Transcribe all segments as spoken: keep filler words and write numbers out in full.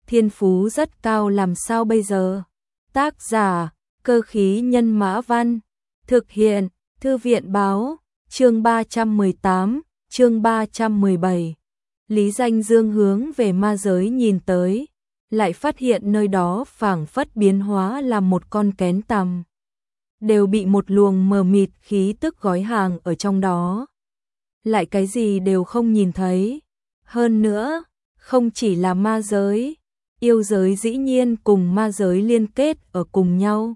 thiên phú rất cao làm sao bây giờ? Tác giả, Cơ khí nhân mã văn, thực hiện, Thư viện báo, chương ba trăm mười tám, chương ba trăm mười bảy. Lý Danh Dương hướng về ma giới nhìn tới, lại phát hiện nơi đó phảng phất biến hóa làm một con kén tằm, đều bị một luồng mờ mịt khí tức gói hàng ở trong đó. Lại cái gì đều không nhìn thấy. Hơn nữa, không chỉ là ma giới, yêu giới dĩ nhiên cùng ma giới liên kết ở cùng nhau.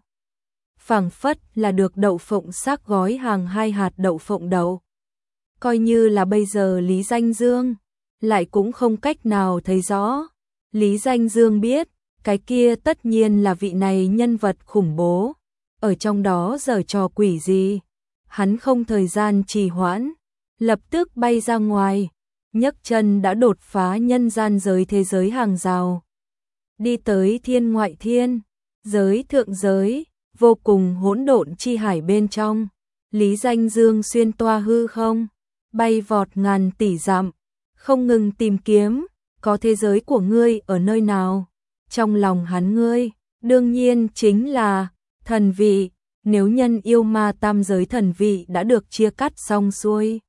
Phảng phất là được đậu phộng xác gói hàng hai hạt đậu phộng đậu. Coi như là bây giờ Lý Danh Dương, lại cũng không cách nào thấy rõ. Lý Danh Dương biết, cái kia tất nhiên là vị này nhân vật khủng bố, ở trong đó giở trò quỷ gì. Hắn không thời gian trì hoãn, lập tức bay ra ngoài, nhấc chân đã đột phá nhân gian giới thế giới hàng rào. Đi tới thiên ngoại thiên, giới thượng giới, vô cùng hỗn độn chi hải bên trong. Lý Danh Dương xuyên toa hư không, bay vọt ngàn tỷ dặm, không ngừng tìm kiếm, có thế giới của ngươi ở nơi nào? Trong lòng hắn ngươi, đương nhiên chính là thần vị, nếu nhân yêu ma tam giới thần vị đã được chia cắt xong xuôi.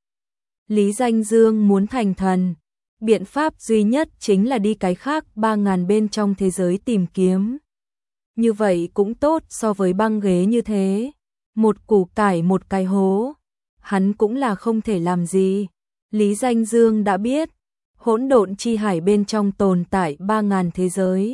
Lý Danh Dương muốn thành thần, biện pháp duy nhất chính là đi cái khác ba ngàn bên trong thế giới tìm kiếm. Như vậy cũng tốt so với băng ghế như thế, một củ cải một cái hố, hắn cũng là không thể làm gì. Lý Danh Dương đã biết, hỗn độn chi hải bên trong tồn tại ba ngàn thế giới.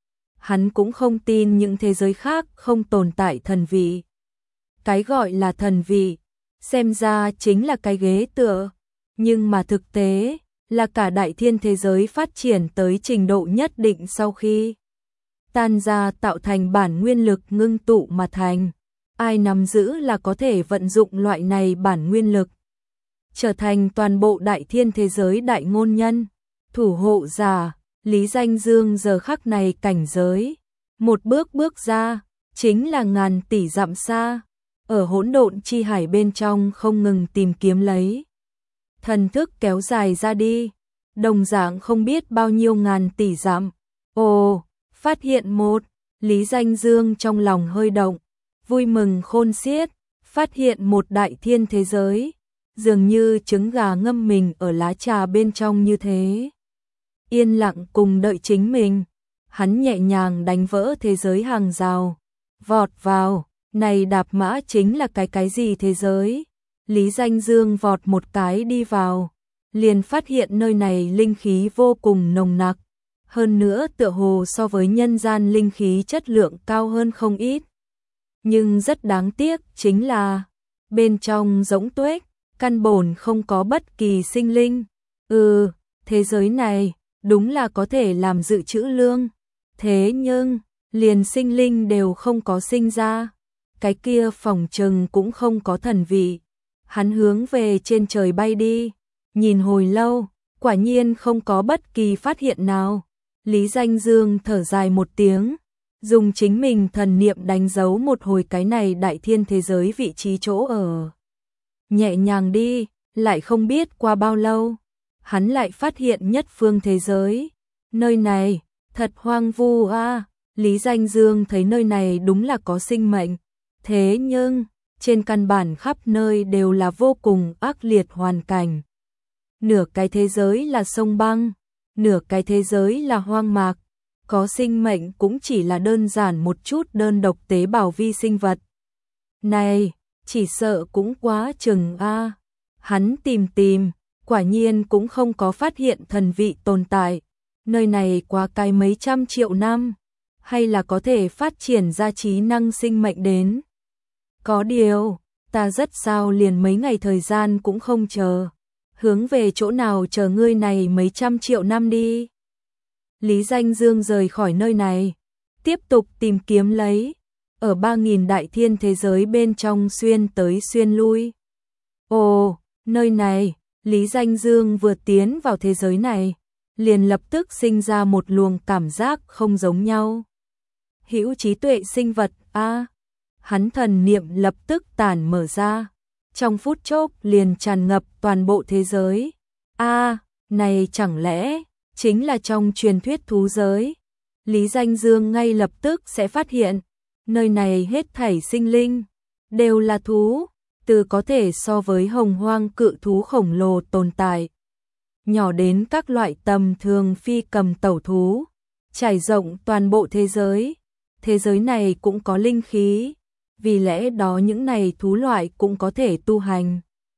Hắn cũng không tin những thế giới khác không tồn tại thần vị. Cái gọi là thần vị, xem ra chính là cái ghế tựa, nhưng mà thực tế là cả đại thiên thế giới phát triển tới trình độ nhất định sau khi tan ra tạo thành bản nguyên lực ngưng tụ mà thành. Ai nắm giữ là có thể vận dụng loại này bản nguyên lực, trở thành toàn bộ đại thiên thế giới đại ngôn nhân, thủ hộ giả. Lý Danh Dương giờ khắc này cảnh giới, một bước bước ra, chính là ngàn tỷ dặm xa, ở hỗn độn chi hải bên trong không ngừng tìm kiếm lấy. Thần thức kéo dài ra đi, đồng dạng không biết bao nhiêu ngàn tỷ dặm. Ồ, phát hiện một, Lý Danh Dương trong lòng hơi động, vui mừng khôn xiết, phát hiện một đại thiên thế giới, dường như trứng gà ngâm mình ở lá trà bên trong như thế. Yên lặng cùng đợi chính mình, hắn nhẹ nhàng đánh vỡ thế giới hàng rào, vọt vào, này đạp mã chính là cái cái gì thế giới? Lý Danh Dương vọt một cái đi vào, liền phát hiện nơi này linh khí vô cùng nồng nặc, hơn nữa tựa hồ so với nhân gian linh khí chất lượng cao hơn không ít. Nhưng rất đáng tiếc chính là, bên trong rỗng tuếch, căn bổn không có bất kỳ sinh linh. Ừ, thế giới này, đúng là có thể làm dự trữ lương. Thế nhưng, liền sinh linh đều không có sinh ra. Cái kia phòng trừng cũng không có thần vị. Hắn hướng về trên trời bay đi, nhìn hồi lâu, quả nhiên không có bất kỳ phát hiện nào. Lý Danh Dương thở dài một tiếng, dùng chính mình thần niệm đánh dấu một hồi cái này đại thiên thế giới vị trí chỗ ở. Nhẹ nhàng đi, lại không biết qua bao lâu, hắn lại phát hiện nhất phương thế giới. Nơi này, thật hoang vu a. À. Lý Danh Dương thấy nơi này đúng là có sinh mệnh, thế nhưng trên căn bản khắp nơi đều là vô cùng ác liệt hoàn cảnh. Nửa cái thế giới là sông băng, nửa cái thế giới là hoang mạc, có sinh mệnh cũng chỉ là đơn giản một chút đơn độc tế bào vi sinh vật. Này, chỉ sợ cũng quá chừng a. À. Hắn tìm tìm, quả nhiên cũng không có phát hiện thần vị tồn tại. Nơi này qua cái mấy trăm triệu năm, hay là có thể phát triển ra trí năng sinh mệnh đến. Có điều, ta rất sao liền mấy ngày thời gian cũng không chờ. Hướng về chỗ nào chờ ngươi này mấy trăm triệu năm đi. Lý Danh Dương rời khỏi nơi này, tiếp tục tìm kiếm lấy, ở ba nghìn đại thiên thế giới bên trong xuyên tới xuyên lui. Ồ, nơi này, Lý Danh Dương vừa tiến vào thế giới này, liền lập tức sinh ra một luồng cảm giác không giống nhau. Hữu trí tuệ sinh vật a. À, hắn thần niệm lập tức tản mở ra, trong phút chốc liền tràn ngập toàn bộ thế giới. A, à, này chẳng lẽ chính là trong truyền thuyết thú giới, Lý Danh Dương ngay lập tức sẽ phát hiện, nơi này hết thảy sinh linh, đều là thú, từ có thể so với hồng hoang cự thú khổng lồ tồn tại, nhỏ đến các loại tầm thường phi cầm tẩu thú, trải rộng toàn bộ thế giới. Thế giới này cũng có linh khí, vì lẽ đó những này thú loại cũng có thể tu hành.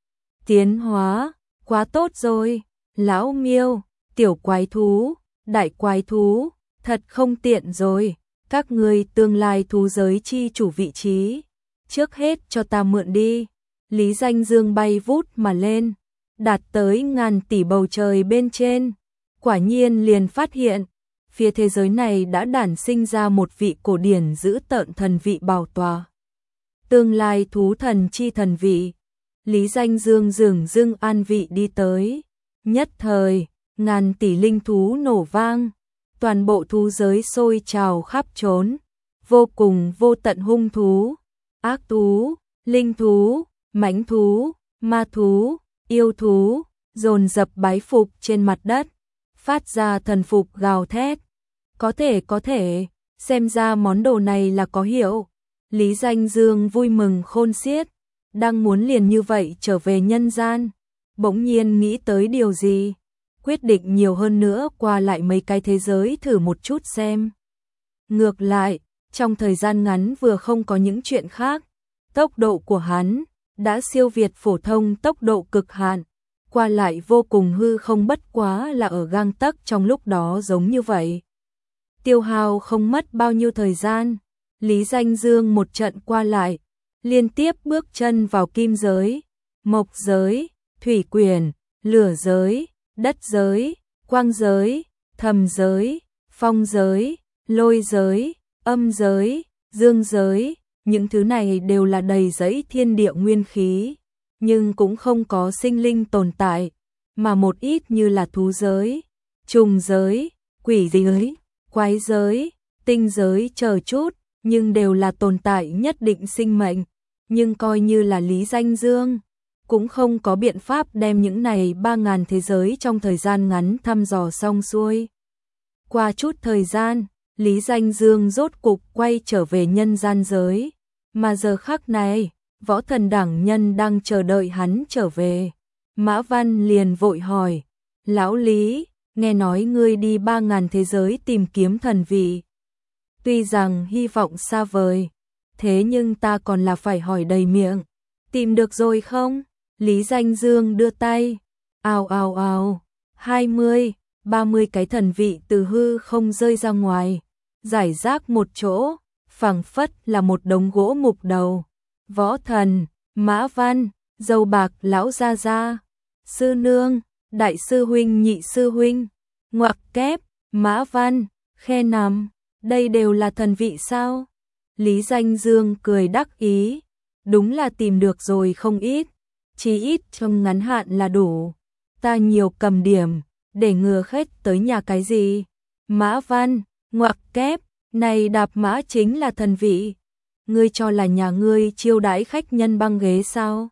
Tiến hóa, quá tốt rồi, lão miêu, tiểu quái thú, đại quái thú, thật không tiện rồi, các ngươi tương lai thú giới chi chủ vị trí, trước hết cho ta mượn đi. Lý Danh Dương bay vút mà lên, đạt tới ngàn tỷ bầu trời bên trên, quả nhiên liền phát hiện, phía thế giới này đã đản sinh ra một vị cổ điển giữ tợn thần vị bảo tòa. Tương lai thú thần chi thần vị, Lý Danh Dương dường dưng an vị đi tới, nhất thời, ngàn tỷ linh thú nổ vang, toàn bộ thú giới sôi trào khắp trốn, vô cùng vô tận hung thú, ác thú, linh thú, mãnh thú, ma thú, yêu thú, dồn dập bái phục trên mặt đất, phát ra thần phục gào thét. Có thể có thể, xem ra món đồ này là có hiệu. Lý Danh Dương vui mừng khôn xiết, đang muốn liền như vậy trở về nhân gian, bỗng nhiên nghĩ tới điều gì, quyết định nhiều hơn nữa qua lại mấy cái thế giới thử một chút xem. Ngược lại, trong thời gian ngắn vừa không có những chuyện khác, tốc độ của hắn đã siêu việt phổ thông tốc độ cực hạn, qua lại vô cùng hư không, bất quá là ở gang tấc trong lúc đó giống như vậy. Tiêu hao không mất bao nhiêu thời gian, Lý Danh Dương một trận qua lại, liên tiếp bước chân vào kim giới, mộc giới, thủy quyển, lửa giới, đất giới, quang giới, thầm giới, phong giới, lôi giới, âm giới, dương giới, những thứ này đều là đầy dẫy thiên địa nguyên khí, nhưng cũng không có sinh linh tồn tại, mà một ít như là thú giới, trùng giới, quỷ giới, quái giới, tinh giới chờ chút, nhưng đều là tồn tại nhất định sinh mệnh, nhưng coi như là Lý Danh Dương, cũng không có biện pháp đem những này ba ngàn thế giới trong thời gian ngắn thăm dò xong xuôi. Qua chút thời gian, Lý Danh Dương rốt cục quay trở về nhân gian giới, mà giờ khắc này, võ thần đẳng nhân đang chờ đợi hắn trở về. Mã Văn liền vội hỏi, lão Lý, nghe nói ngươi đi ba ngàn thế giới tìm kiếm thần vị. Tuy rằng hy vọng xa vời, thế nhưng ta còn là phải hỏi đầy miệng, tìm được rồi không? Lý Danh Dương đưa tay, ào ào ào, hai mươi, ba mươi cái thần vị từ hư không rơi ra ngoài, giải rác một chỗ, phảng phất là một đống gỗ mục đầu. Võ thần, Mã Văn, dâu bạc lão gia gia, sư nương, đại sư huynh nhị sư huynh, ngoặc kép, Mã Văn, khe nằm, đây đều là thần vị sao? Lý Danh Dương cười đắc ý, đúng là tìm được rồi không ít, chỉ ít trong ngắn hạn là đủ, ta nhiều cầm điểm, để ngừa khách tới nhà cái gì. Mã Văn, ngoặc kép, này đạp mã chính là thần vị, ngươi cho là nhà ngươi chiêu đãi khách nhân băng ghế sao?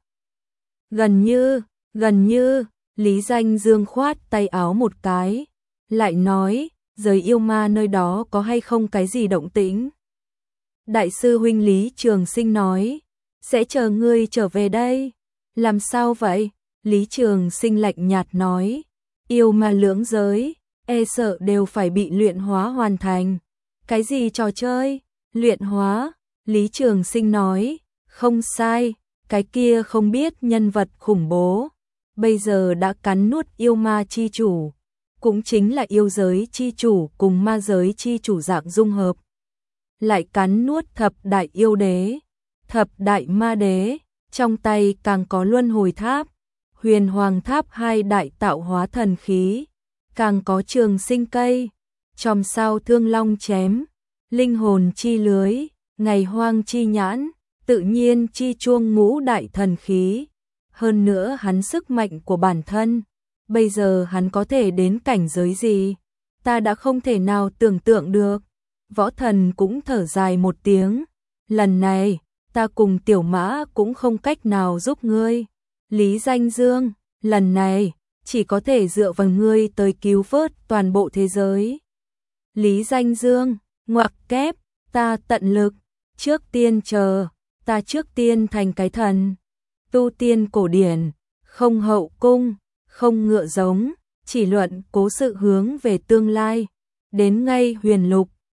Gần như, gần như, Lý Danh Dương khoát tay áo một cái, lại nói, giới yêu ma nơi đó có hay không cái gì động tĩnh? Đại sư huynh Lý Trường Sinh nói, sẽ chờ ngươi trở về đây. Làm sao vậy? Lý Trường Sinh lạnh nhạt nói, yêu ma lưỡng giới, e sợ đều phải bị luyện hóa hoàn thành. Cái gì trò chơi? Luyện hóa? Lý Trường Sinh nói, không sai, cái kia không biết nhân vật khủng bố, bây giờ đã cắn nuốt yêu ma chi chủ, cũng chính là yêu giới chi chủ cùng ma giới chi chủ dạng dung hợp. Lại cắn nuốt thập đại yêu đế, thập đại ma đế, trong tay càng có luân hồi tháp, huyền hoàng tháp hai đại tạo hóa thần khí, càng có trường sinh cây, chòm sao thương long chém, linh hồn chi lưới, ngày hoang chi nhãn, tự nhiên chi chuông ngũ đại thần khí. Hơn nữa hắn sức mạnh của bản thân, bây giờ hắn có thể đến cảnh giới gì, ta đã không thể nào tưởng tượng được. Võ thần cũng thở dài một tiếng, lần này, ta cùng tiểu mã cũng không cách nào giúp ngươi. Lý Danh Dương, lần này, chỉ có thể dựa vào ngươi tới cứu vớt toàn bộ thế giới. Lý Danh Dương, ngoặc kép, ta tận lực, trước tiên chờ, ta trước tiên thành cái thần. Tu tiên cổ điển, không hậu cung, không ngựa giống, chỉ luận cố sự hướng về tương lai. Đến ngay huyền lục,